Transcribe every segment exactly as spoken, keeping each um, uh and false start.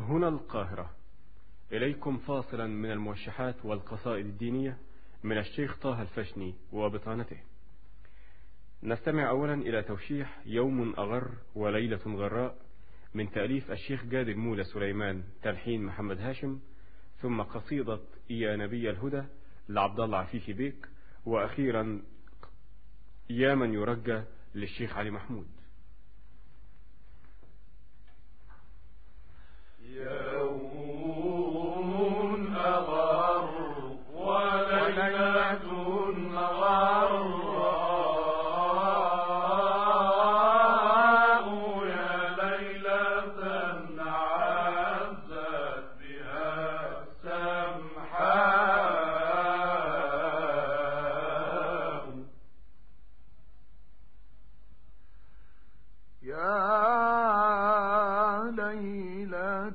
هنا القاهرة، إليكم فاصلا من الموشحات والقصائد الدينية من الشيخ طه الفشني وبطانته. نستمع أولا إلى توشيح يوم أغر وليلة غراء من تأليف الشيخ جاد المولى سليمان تلحين محمد هاشم، ثم قصيدة يا نبي الهدى لعبد الله عفيفي بيك، وأخيرا يا من يرجى للشيخ علي محمود. يوم أغر وليلة غراء يا ليلة عزت بها السمحاء يا ليلة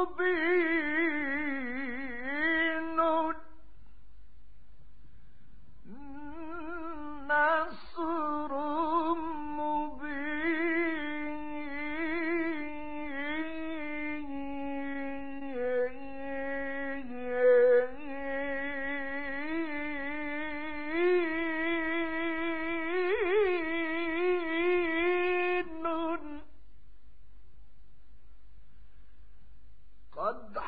قد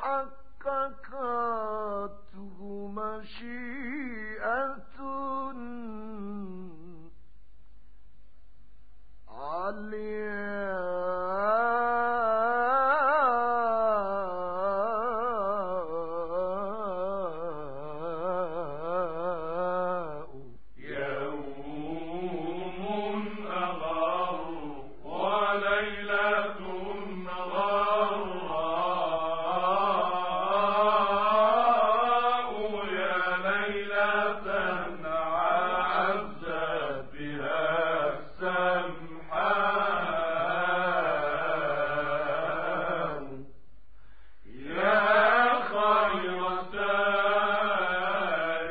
حققته مشيئة علياء يوم أغار وليلة غراء يا ليلة عزت بها السمحاء يا خير سار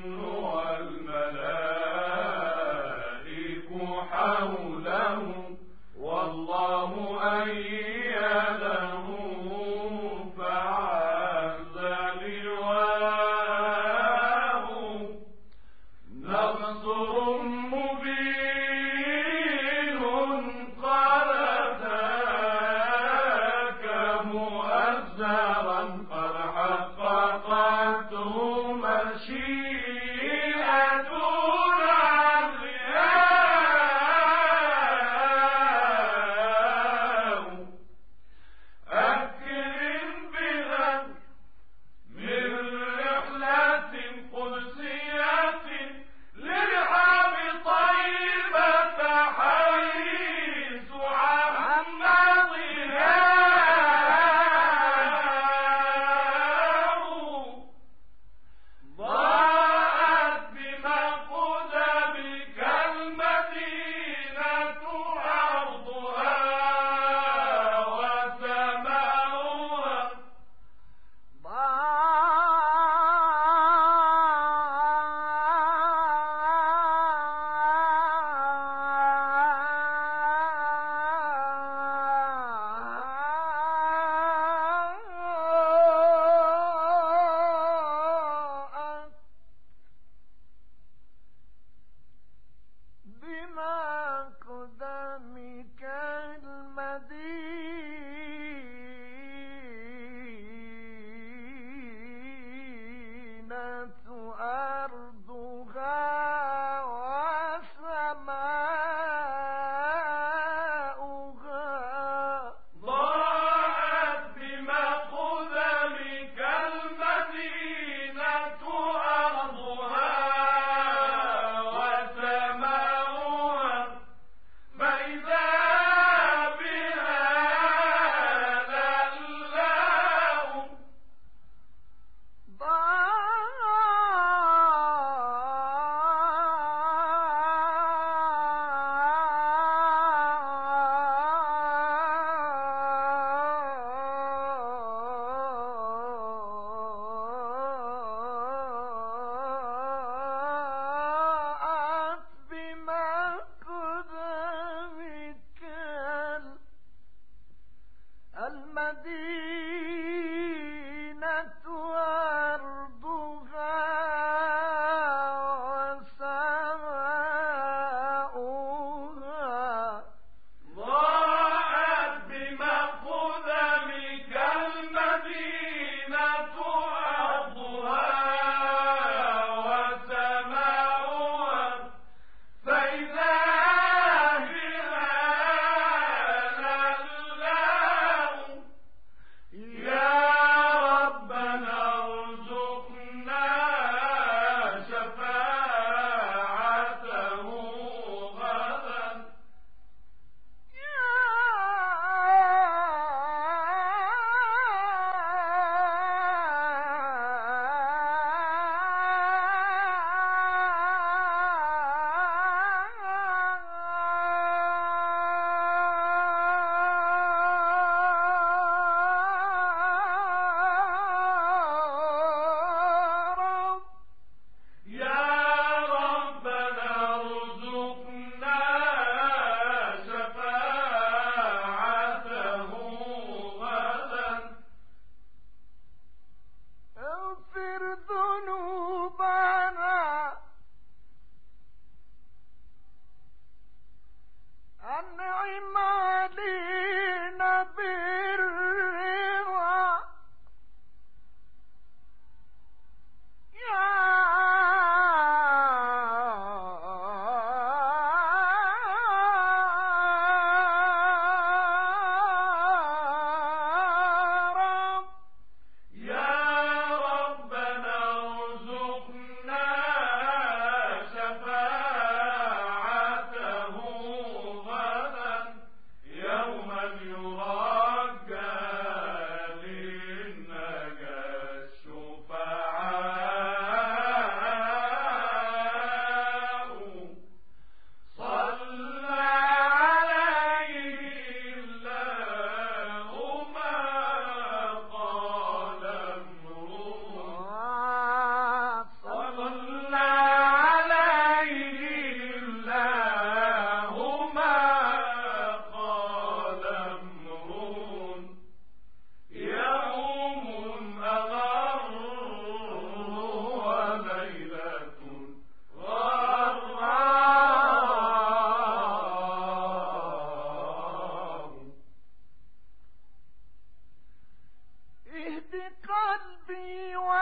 والملائك حوله والله أيده فعز لواه نصر مبين قد أتاك مؤزرا قد حققته مشيئة علياء أكرم بها من رحلة قدسية لرحاب طيبة حيث عم ضياء ضاءت بمقدمك المدينة أرضها وسماؤها بمقدمك المدينة أرضها وسماؤها ضاءت بمقدمك المدينة أرضها وسماؤها فإذا بها لألاه ضاءت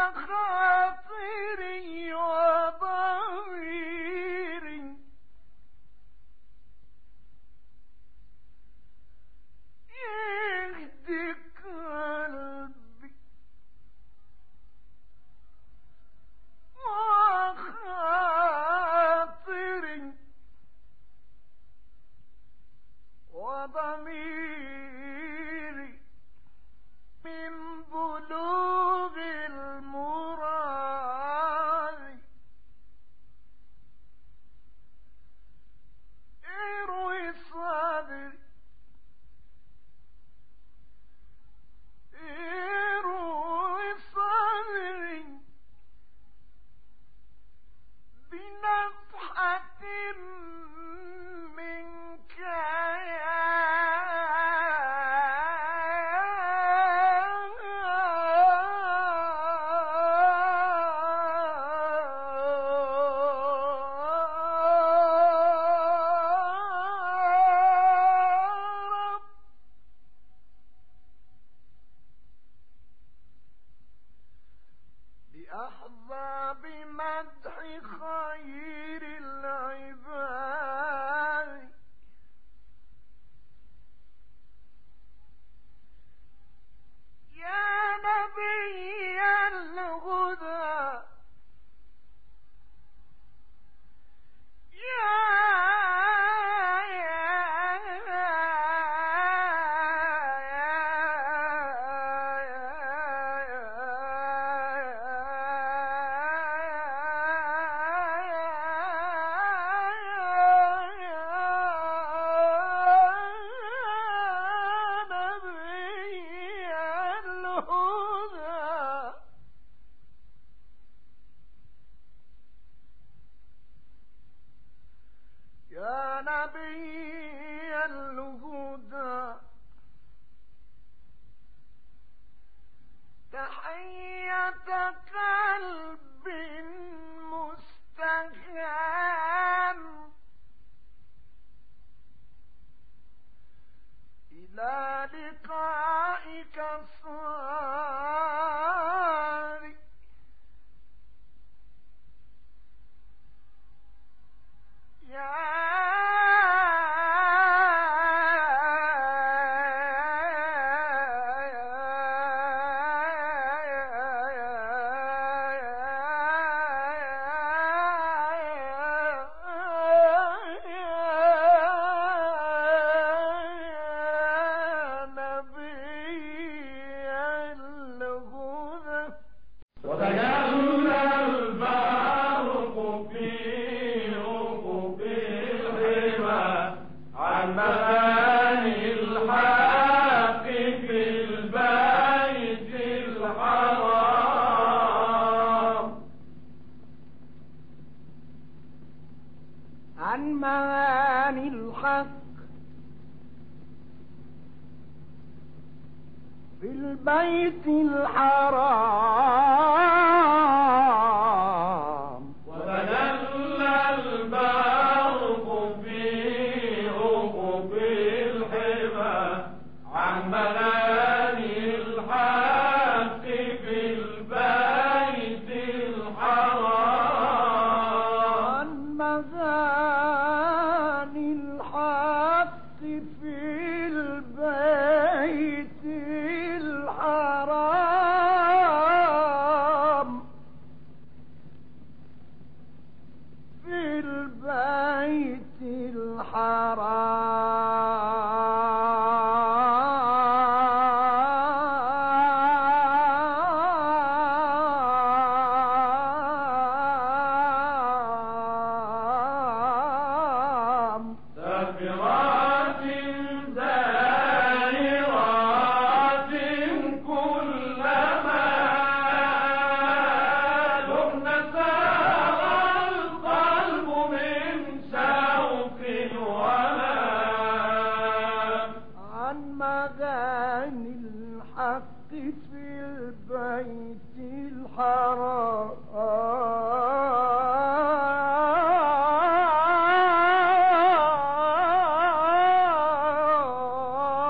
خاطري وضميري يهدي قلبي وخاطري وضميري من بلوغ المراد اروي صدري اروي صدري بنفحة منك لأحظى بمدح خير العباد يا نبي الهدى يا يا نبي الهدى تحية قلب مستهام إلى لقائك صاري يا عن معاني الحق في البيت الحرام وتجلى البرق في أفق الحمى عن مغاني الحق في البيت الحرام عن مغاني الحق في البيت الحرام في البيت الحرام سافرات زائرات كلما دمن سار القلب من شوق وهام عن مغاني الحق في البيت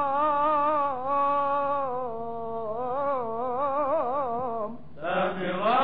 الحرام سافرات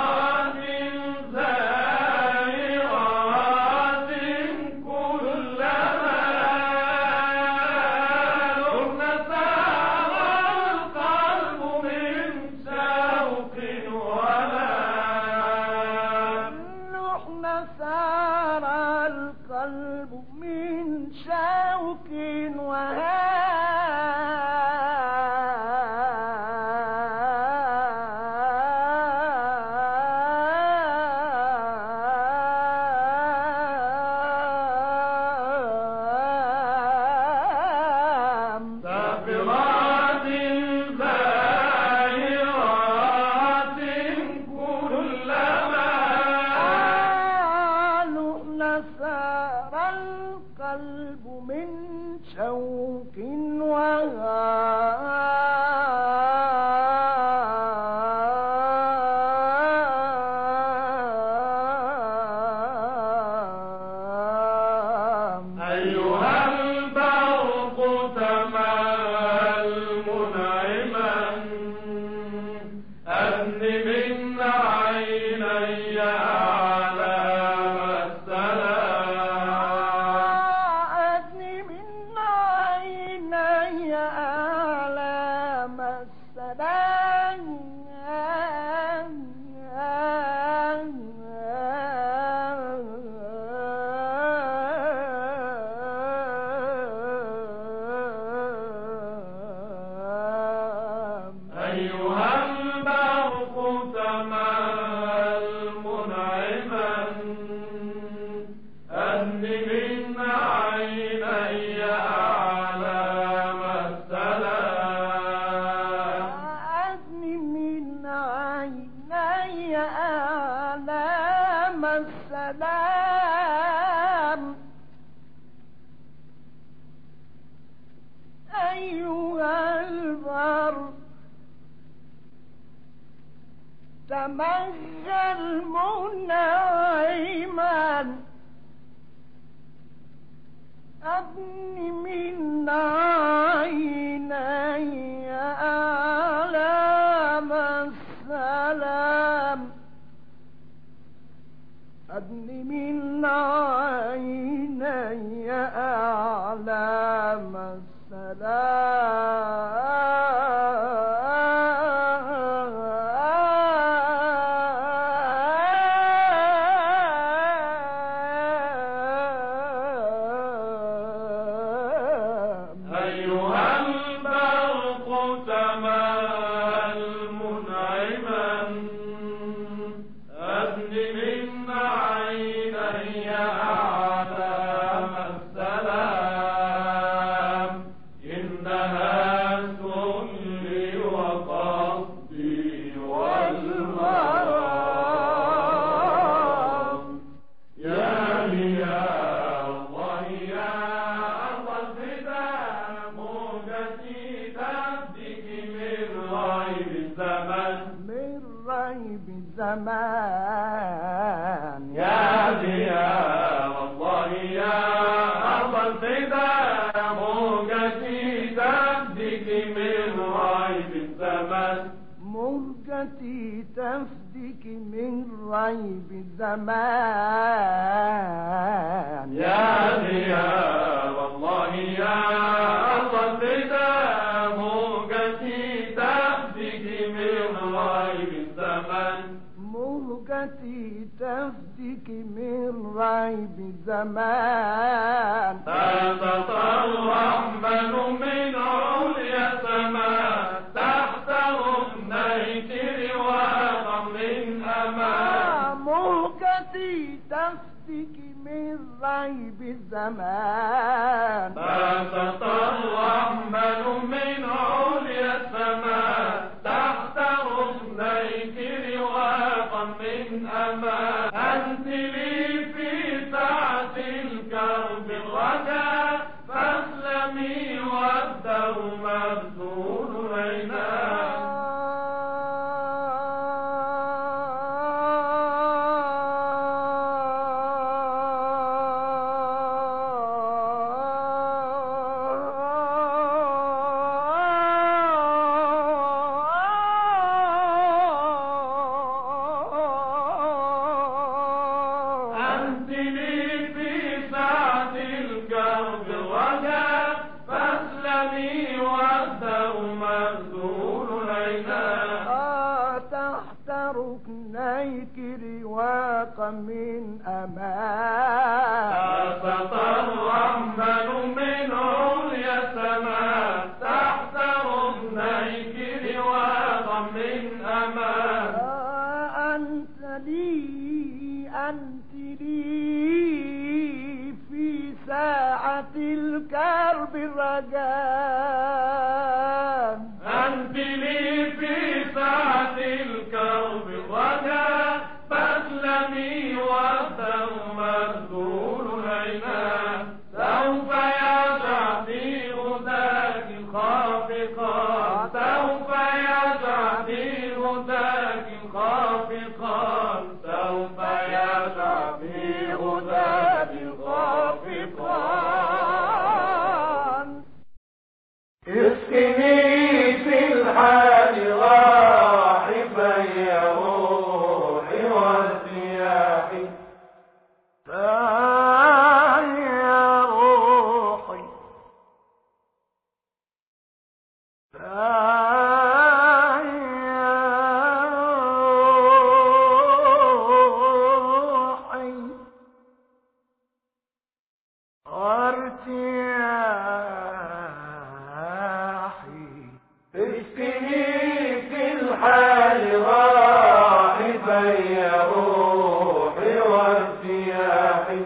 تمثل منعما أبني من عيني أعلام السلام أبني من عيني أعلام السلام زمان يا ضياء الله يا أرض الفداء موجتي تفدك من ريب الزمان موجتي تفدك من ريب الزمان يا ضياء والله يا أرض الفداء موجتي تفدك من ريب الزمان موجتي تفدك من ريب الزمان سقط الرحمن من عليا السماء تحت ركنيك رواقا من أمان موجتي تفدك من ريب الزمان سقط الرحمن من عليا السماء تحت ركنيك رواقا من أمان أنت لي في ساعة الكرب الرجاء فاسلمي والدر مبذول عيناك ركنيك رواقا من أمان سقط الرحمن من عليا السماء تحت ركنيك رواقا من أمان أنت لي أنت لي في ساعة الكرب رجاء أنت لي في ساعة الكرب رجاء فاسلمي والدر مبذول العينان سوف يسعى في غداك الخافقان سوف يسعى في غداك الخافقان سوف يسعى في غداك الخافقان اسقني في الحال راحبا يا روحي وارتياحي تعال يا روحي تعال يا الحال راحبا يا روحي وارتياحي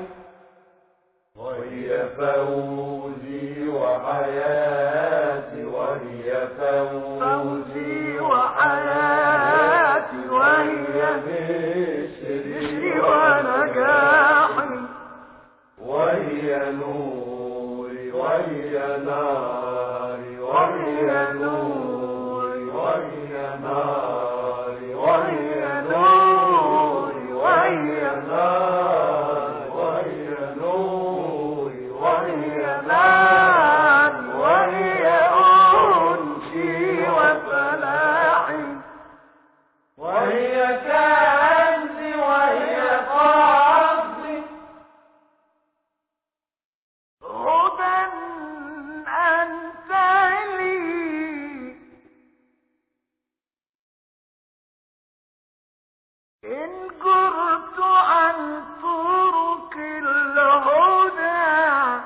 وهي فوزي وحياتي وهي فوزي وحياتي وهي بشري ونجاحي وهي نوري وهي ناري وهي نوري وهي ناري وهي نوري وهي ناري وهي نوري وهي ناري وهي أنسي وفلاحي وهي كنزي وهي قصدي هدى أنت لي إن جرت عن طرق الهدى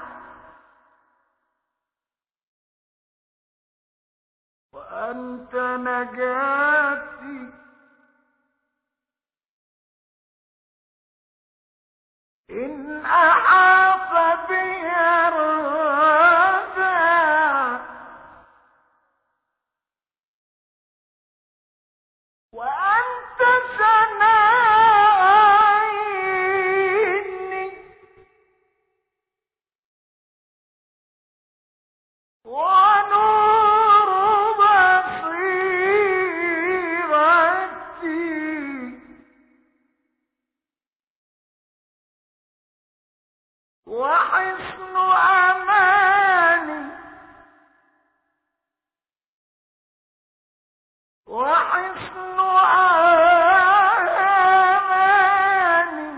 وأنت نجاتي إن أحاط بي الردى وأنت سنائني ونور بصيرتي وحصن أماني وحصن أماني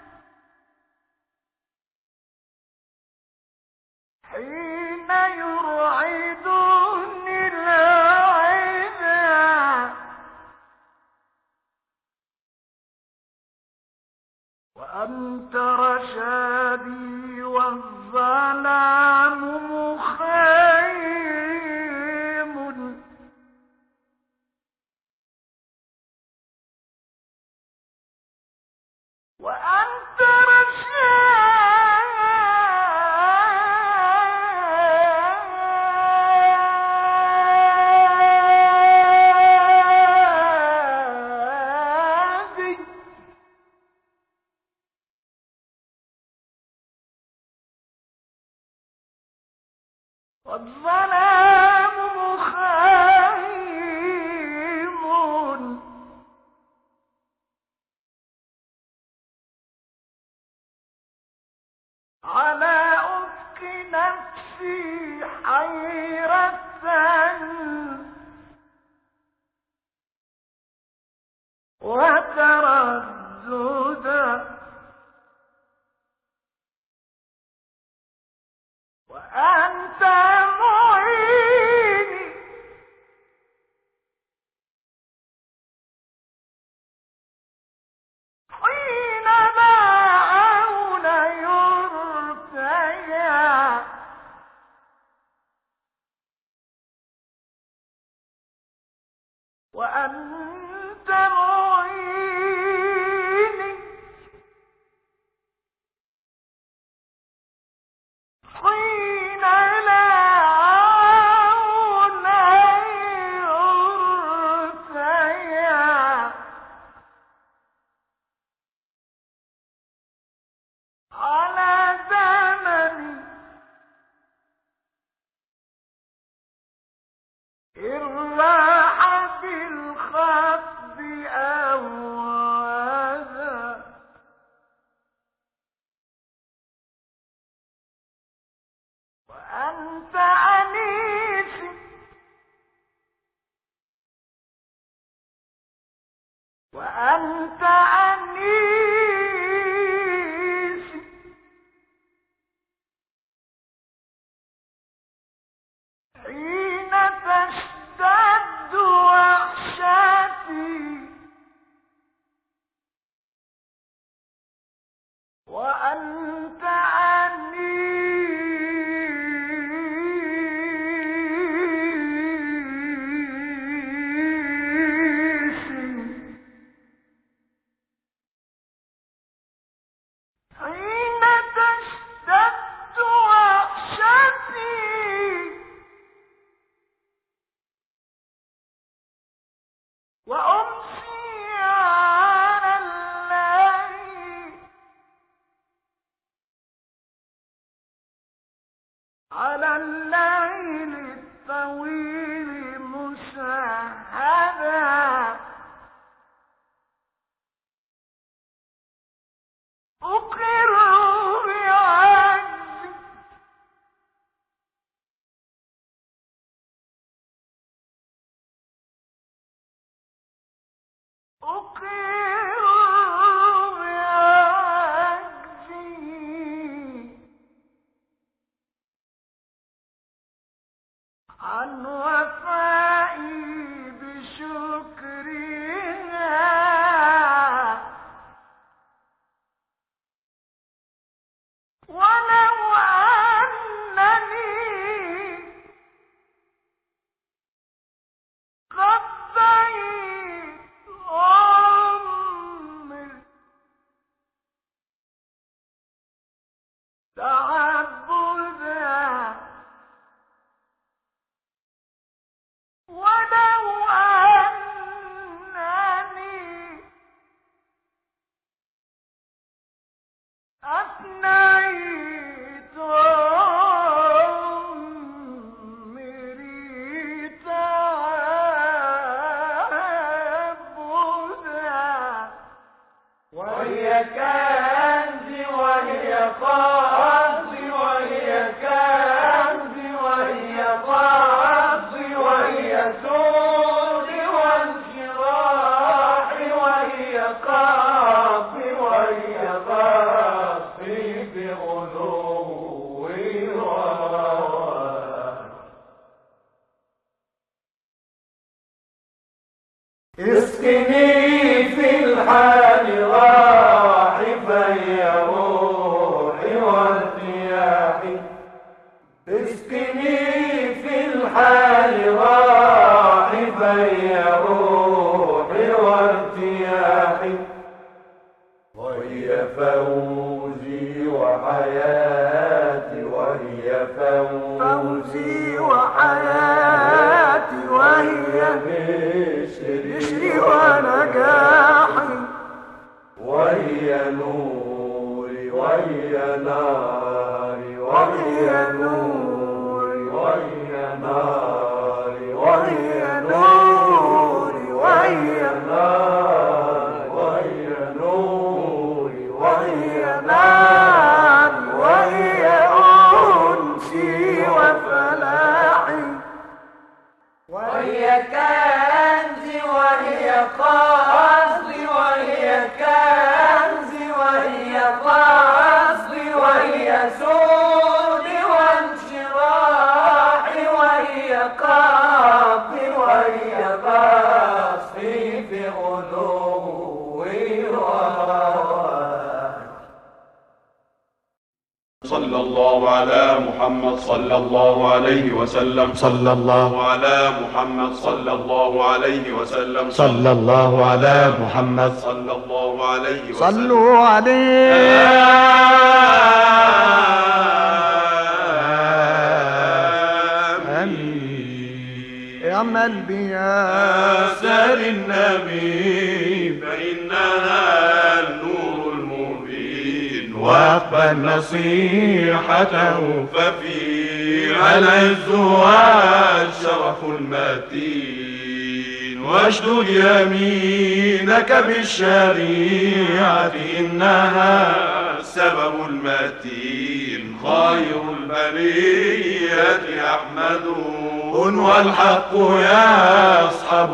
حين يرعدني العدا وأنت رشادي والظلام مخيم وأنت رشادي والظلام مخيم على أفق نفسي حيرة وترددا وأنت معيني حين لا عون يرتجى وأنت معيني حين لا عون يرتجى على زمني إن راح بالخفض أوذى وأنت أنيسي وأنت أنيسي حين تشتد وحشتي وأنت كنز وهي قاص وهي كنز وهي قاص وهي سود وانشراح وهي قاص وهي قاص بغلو وروان. اسقني في الحال راحبا يا روحي وارتياحي. اسقني في الحال راحبا يا روحي وارتياحي. وهي فوزي وحياتي وهي فوزي وحياتي وهي بشري ونجاحي. وهي نوري وهي ناري وهي نوري وهي ناري وهي نوري وهي ناري وهي نوري وهي ناري وهي أنسي وفلاحي. وهي كنزي وهي قصدي وهي كنزي وهي قصدي وهي سودي وانشراحي وهي قصدي وهي قصدي في غلوي وروان. صلى الله على محمد صلى الله عليه وسلم. صلى الله على محمد صلى الله عليه وسلم. صلى الله على محمد صلى الله عليه وسلم. صلوا عليه اعمل بياسر النبي فإنها النور المبين. واقبل نصيحته ففي العز والشرف المتين. واشدد يمينك بالشريعة إنها السبب المتين. خير البرية أحمد والحق يصحب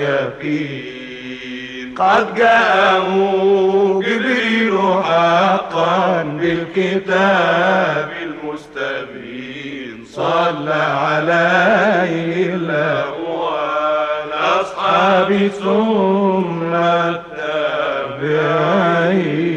اليقين. قد جاءه جبريل حقا بالكتاب المستبين. صلى عليه الله والأصحاب ثم التابعين.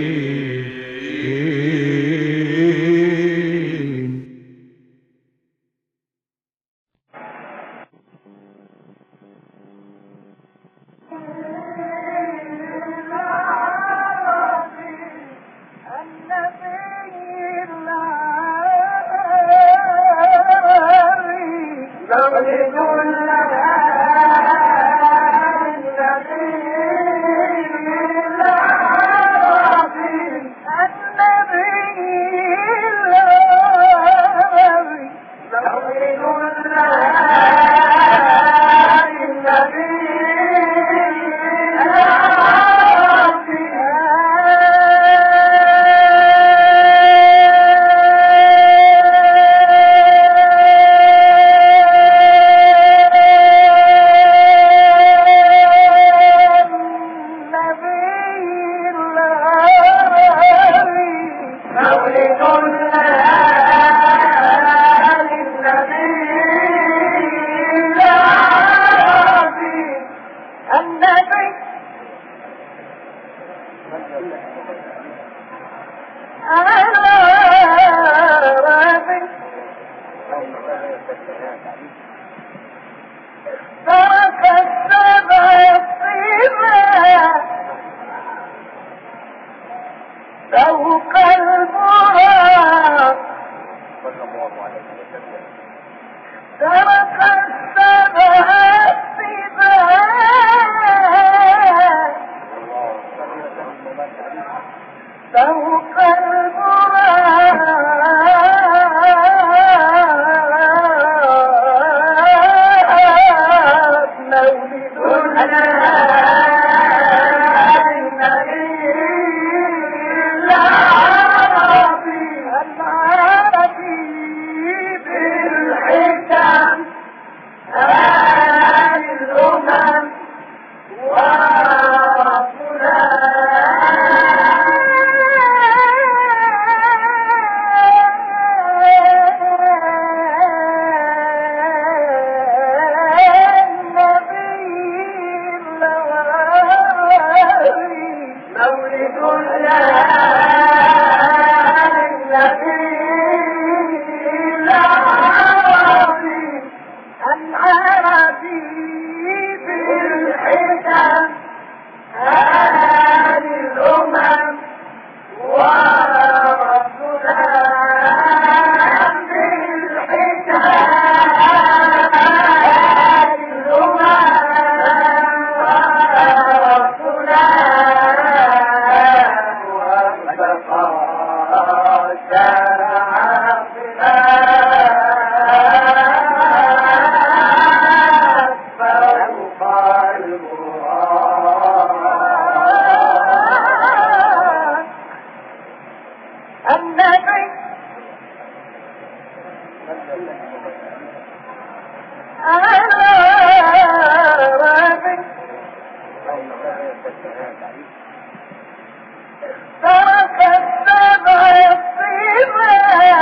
ترك السبع الطيبة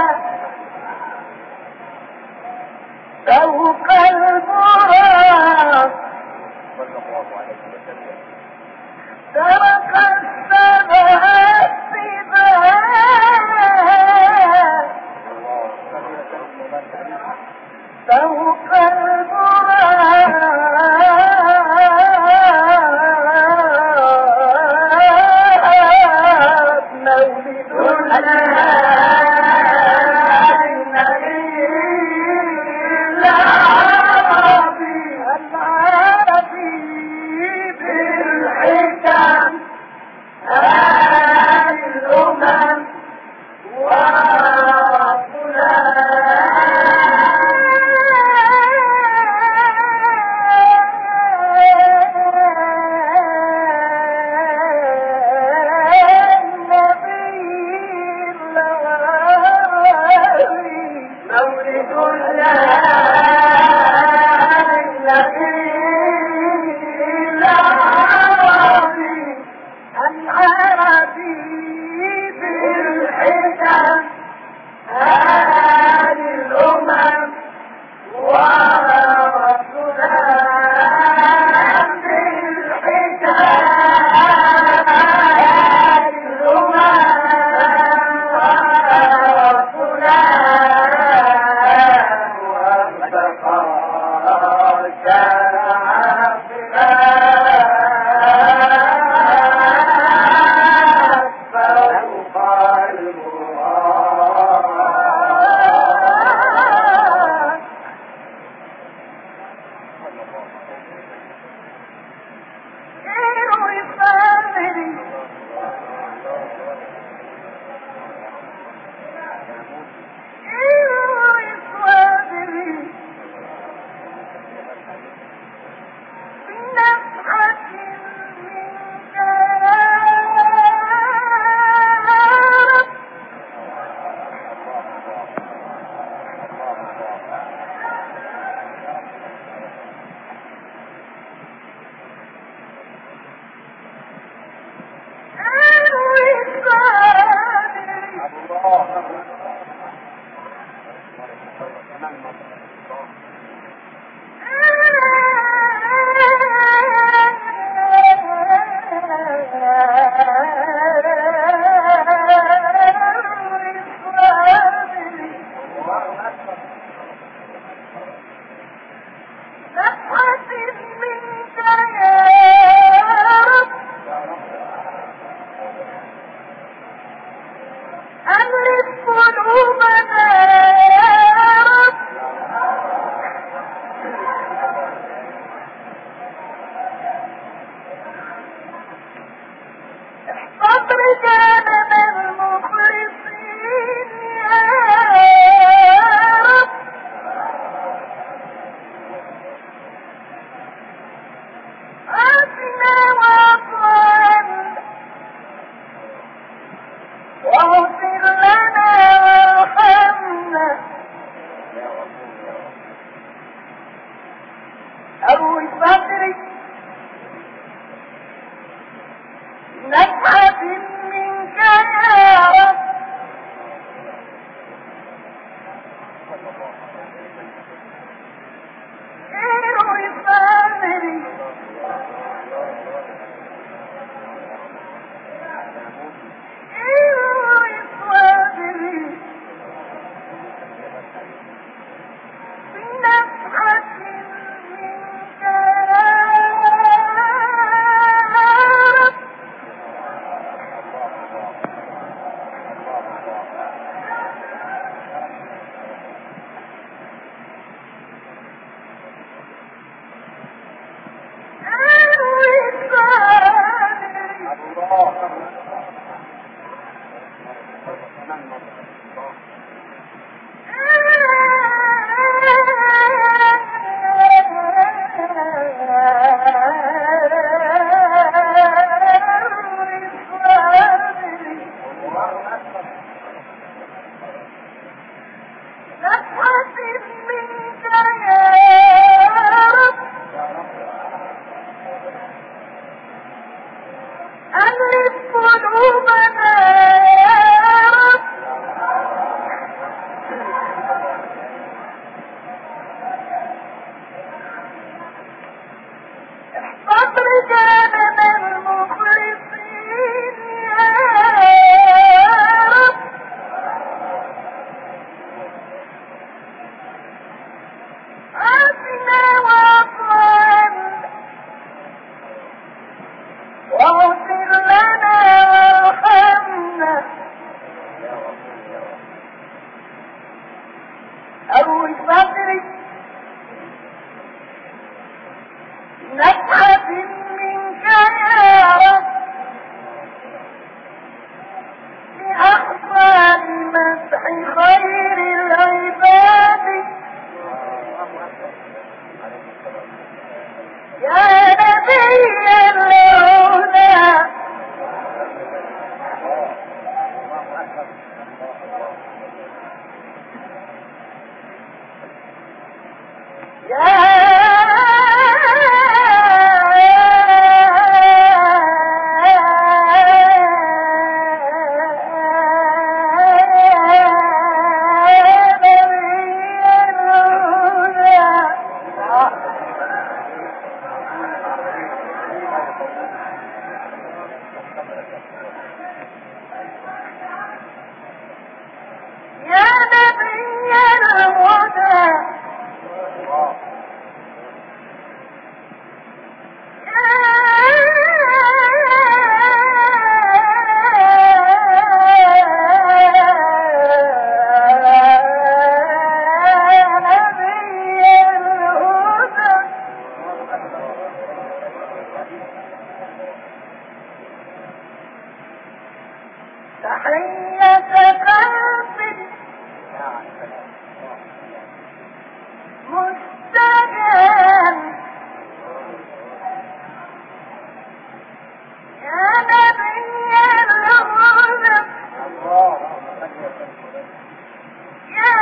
فوق البراق ترك السبع الطيبة فوق البراق مولد ألف قلوبنا يا رب احفظ رجالنا المخلصين يا رب عافنا واطعن واغفر لنا وارحمنا أروي صدري نفحة منك يا رب بأحسن مسح خير العباد يا نبي الهدى يا يا نبي الهدى تحية قلب مستجاب يا نبي الهدى يا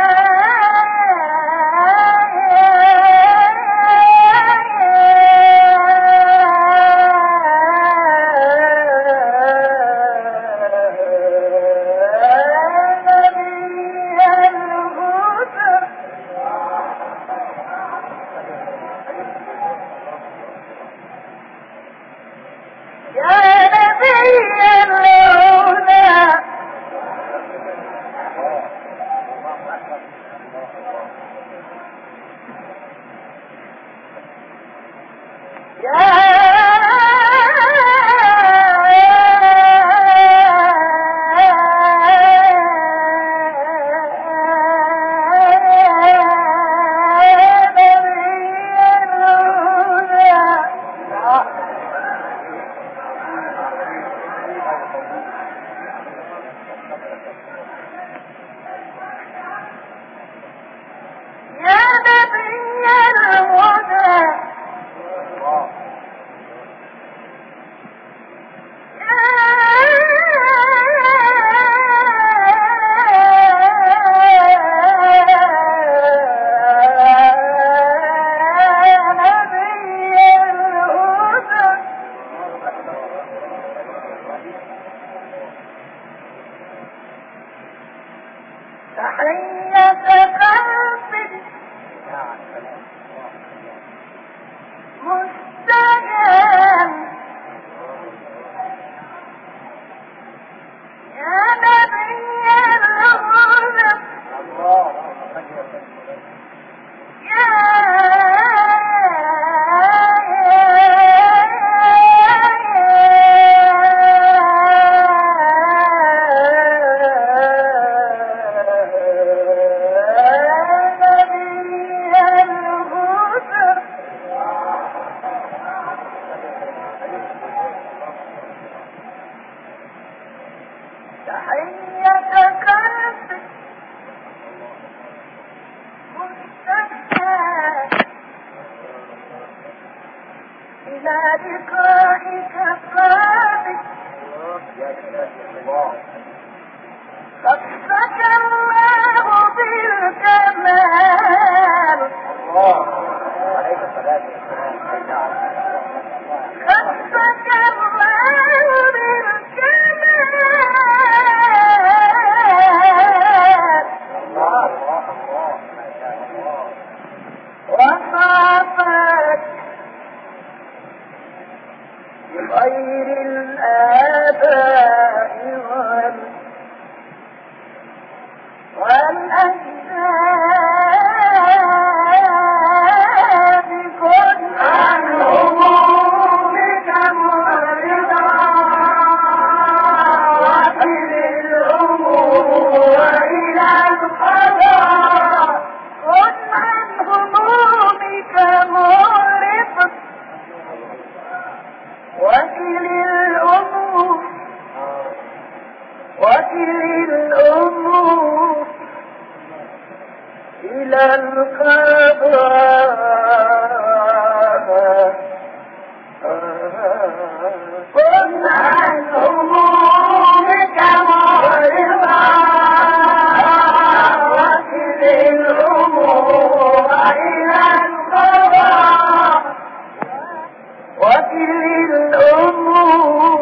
يا نبي الهدى يا يا نبي الهدى تحية قلب مستجاب يا نبي الهدى يا تحية قلب مستجاب إلى لقائك الصادق خصك الله بالكمال خصك الله الآباء والأجداد كن عن همومك معرضا وقل الأمور إلى القضاء كن عن همومك معرضا وكل الأمور وكل الأمور إلى القضاء كن عن همومك معرضا وكل الأمور إلى القضاء وكل الأمور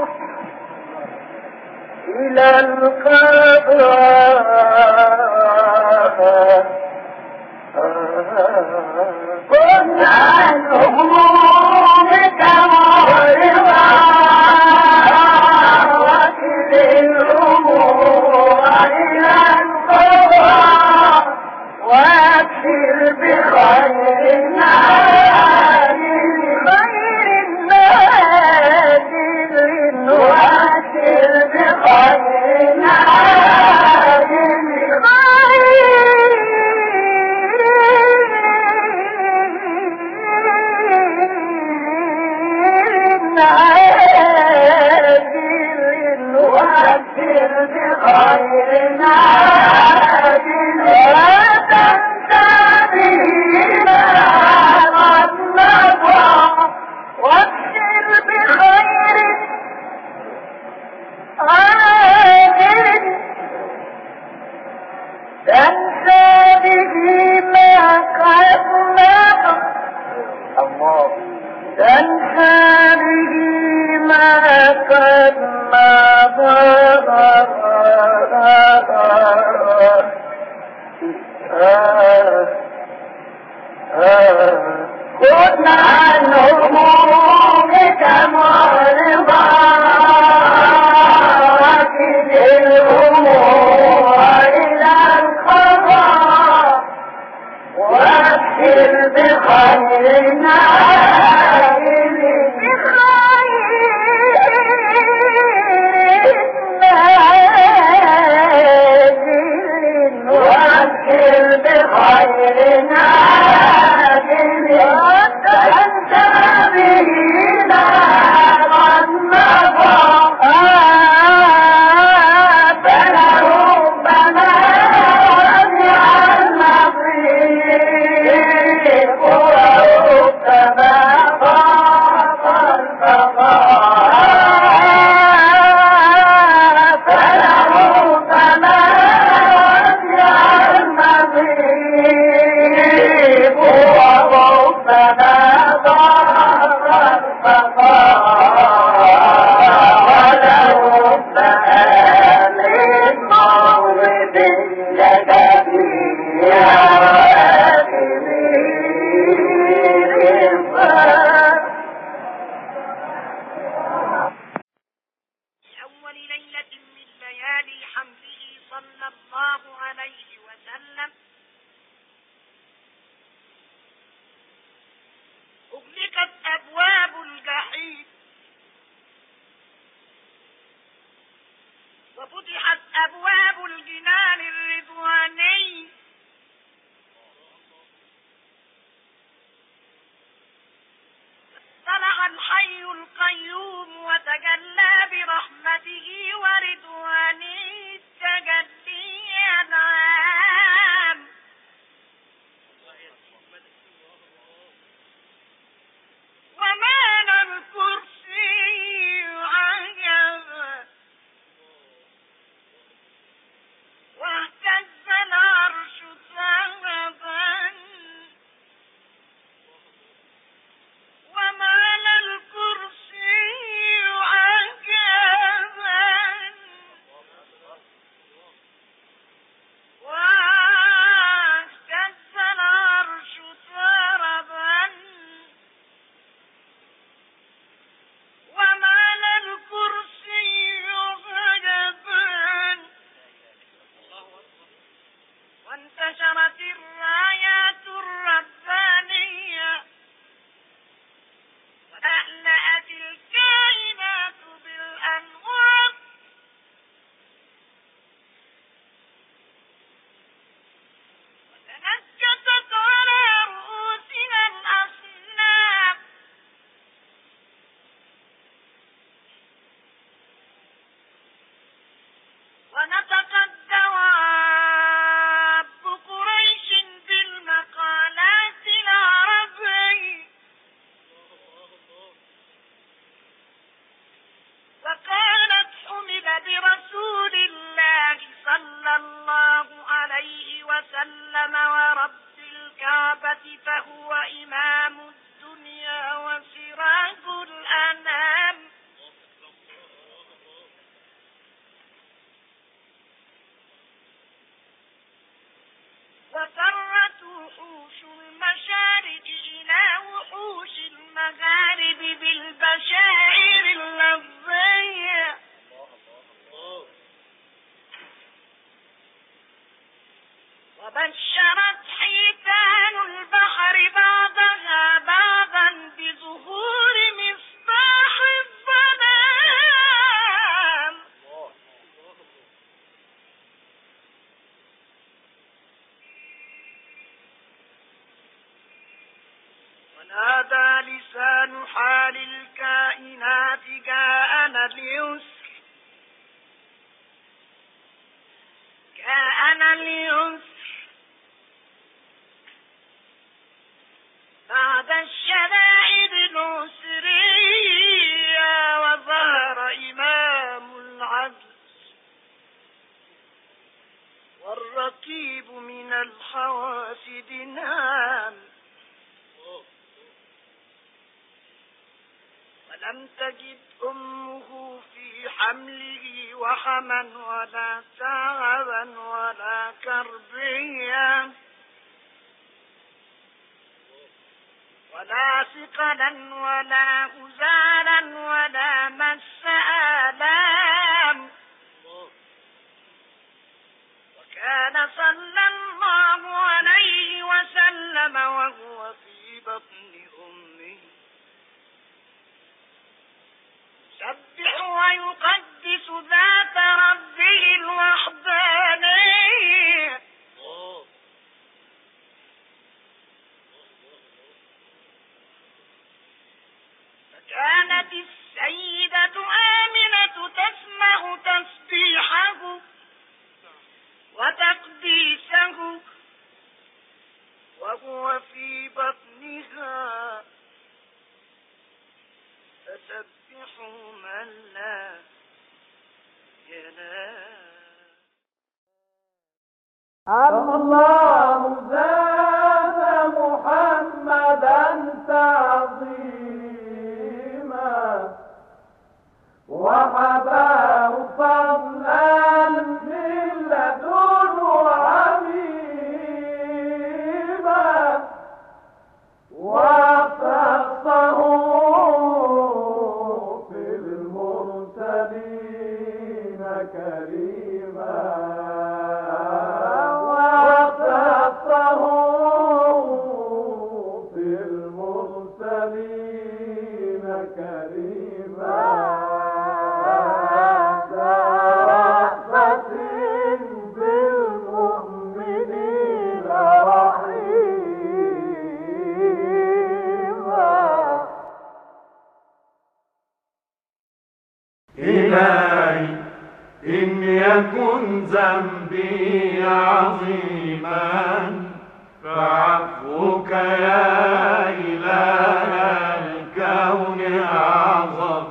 إلى القضاء كن عن همومك معرضا وكل الأمور إلى القضاء واكثر بخير النادل خير النادل واكثر بخير النادل واكثر بخير النادل لا تنسى به ما قد مضى واكثر بخير عاجل تنسى به ما قد مضى الله تنسى به ما قد مضى كن عن همومك معرضا وكل الأمور إلى القضاء واكثر بخير النادل واكثر بخير نادل تنسى به ما قد مضى فلربما رجع المضيق وربما ضاق الفضاء فلربما رجع المضيق وربما ضاق الفضاء ولربما من مورد لك فيها أول ليلة من ليالي حمده صلى الله عليه وسلم أغلقت أبواب الجحيم وفتحت أبواب الجنان الرضواني طلع الحي القيوم وتجلى برحمته ورضوانه التجلي العام ومال الكرسي عجبا البشائر اللفظية وبشرت حيتان البحر بعضها بعضا بظهور مصباح الظلام ونادى لسان حال الكائنات جاءنا اليسر جاءنا اليسر بعد الشدائد الأسرية وظهر إمام العدل والركيب من الحواسد نام ولم تجد أمه في حمله وحما ولا تعبا ولا كربيا ولا ثقلا ولا أزالا ولا مس آلام وكان صلى الله عليه وسلم وهو في بطن أمه يسبح ويقدس ذات ربه الوحداني كانت السيدة آمنة تسمع تسبيحه وتقديسه وهو في بطنها فسبحوا من لا ينام الله زاد محمدا تعظيما وحباه فضلا من لدنه عميما واختصه في المرسلين كريما واختصه في المرسلين كريما إلهي إن يكن ذنبي عظيما فعفوك يا إله الكون أعظم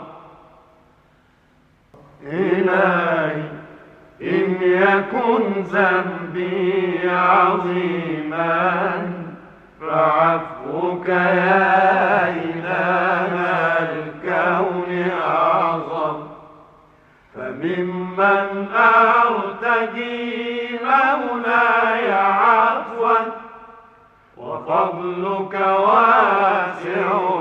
إلهي إن يكن ذنبي عظيما فعفوك يا إله الكون أعظم فممن أرتجي مولاي عفوا وفضلك واسع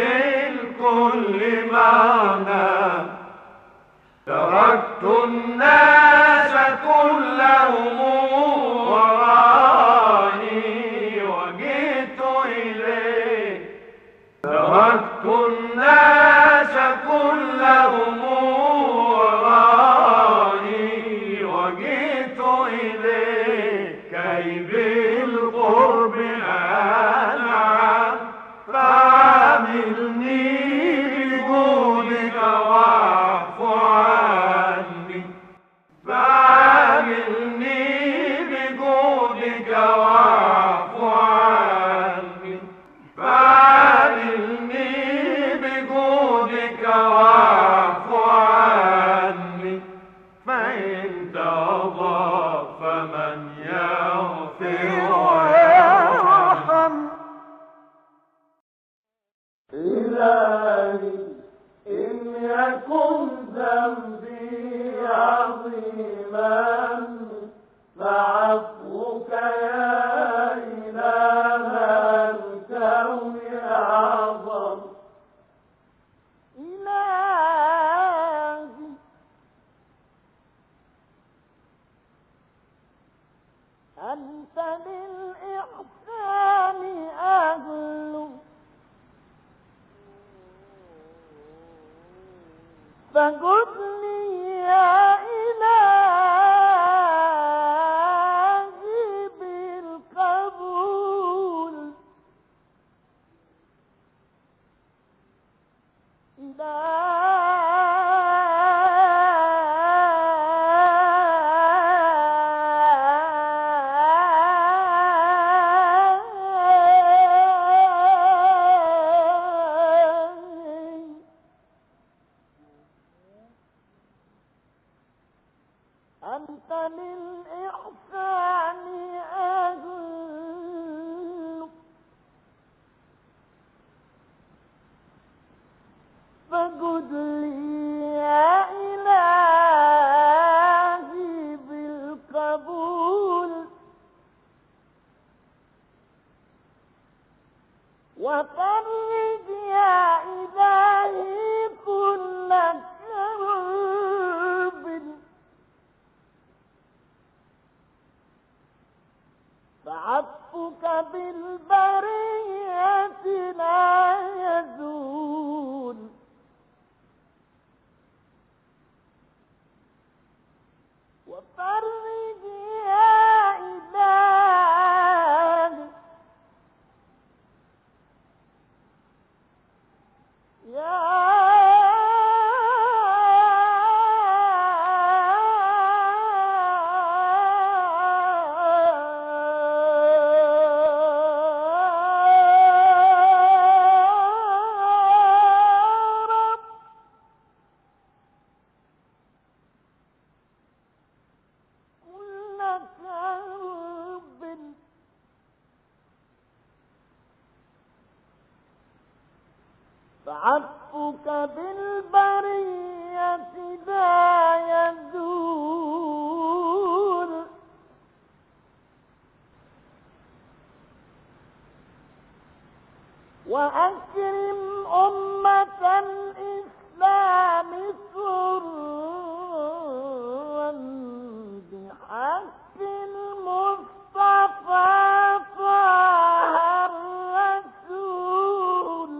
للكل معنى تركت الناس كلهم وراني وجئت إليك تركت الناس كلهم وراني وجئت إليك كي بالقرب أنعم فعاملني بجودك وعلا فقل لي يا إلهي بالقبول أنت للإحسان أهل فقل لي يا إلهي بالقبول وفرج يا إلهي كل كرب فعفوك بالبرية لا يزول وفرج يا إلهي يا فعفوك بالبرية لا يزول وأكرم أمة الإسلام سرا بحق المصطفى طه الرسول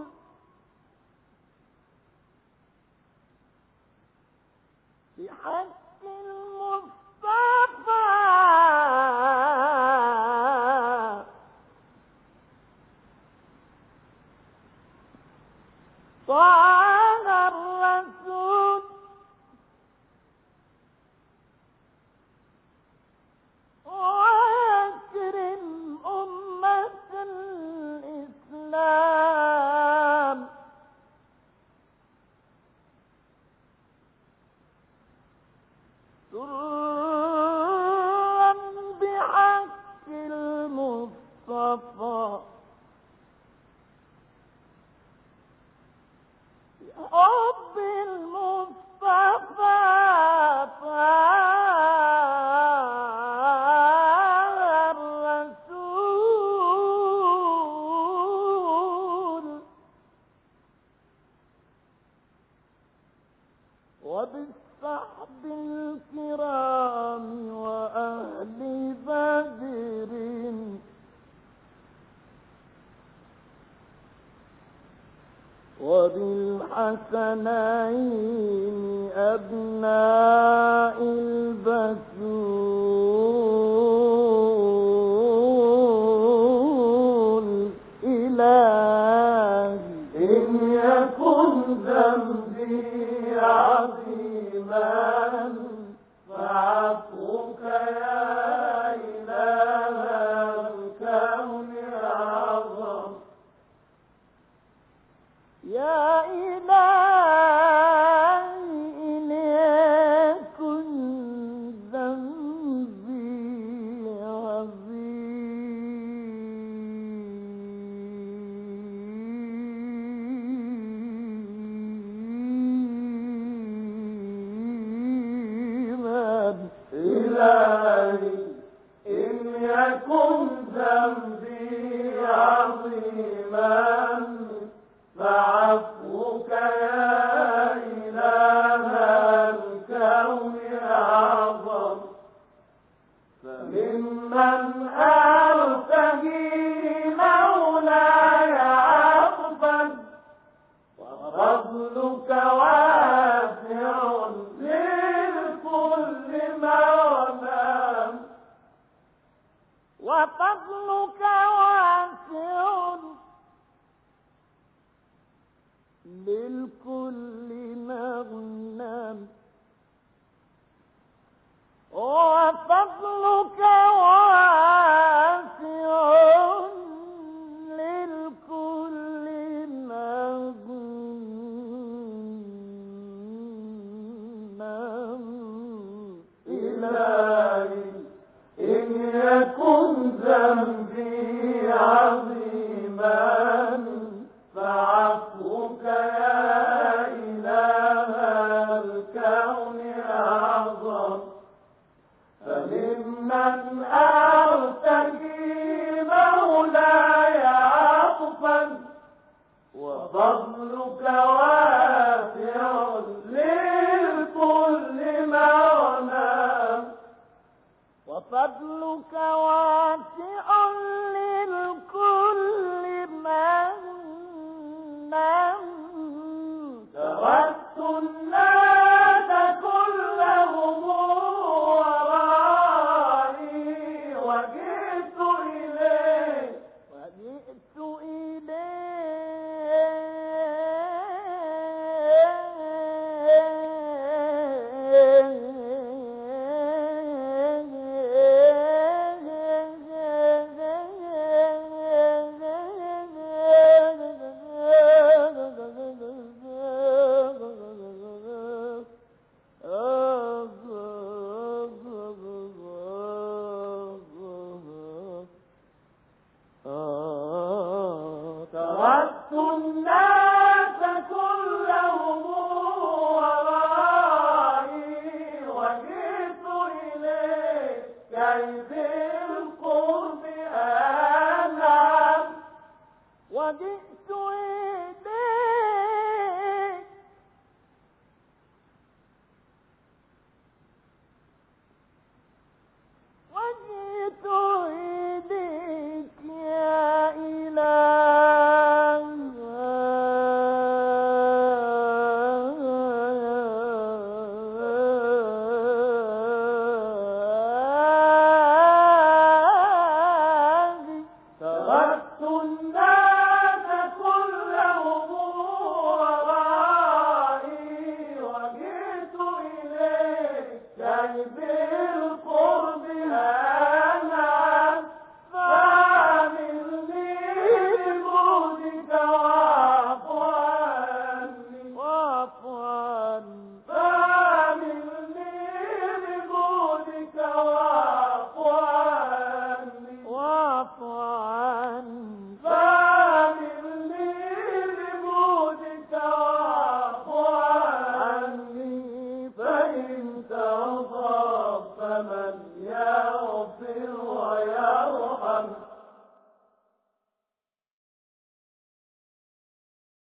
بحق المصطفى طه الرسول وأكرم أمة الإسلام سرا بحق المصطفى بحب المصطفى الرسول وبالصحب الكرام وأهل بدر وبالحسنين أبناء البتول إلهي إن يكن ذنبي عظيما فعفوك يا إله الكون أعظم يا إلهي إن يكن ذنبي عظيما وفضلك واسع للكل مغنم وفضلك واسع للكل مغنم إلهي إن يكن ذنبي عظيما فعفوك يا إله الكون أعظم فممن أرتكي مولاي عطفا وفضلك واسع للكل مغنم وفضلك واسع للكل مغنم تركت الناس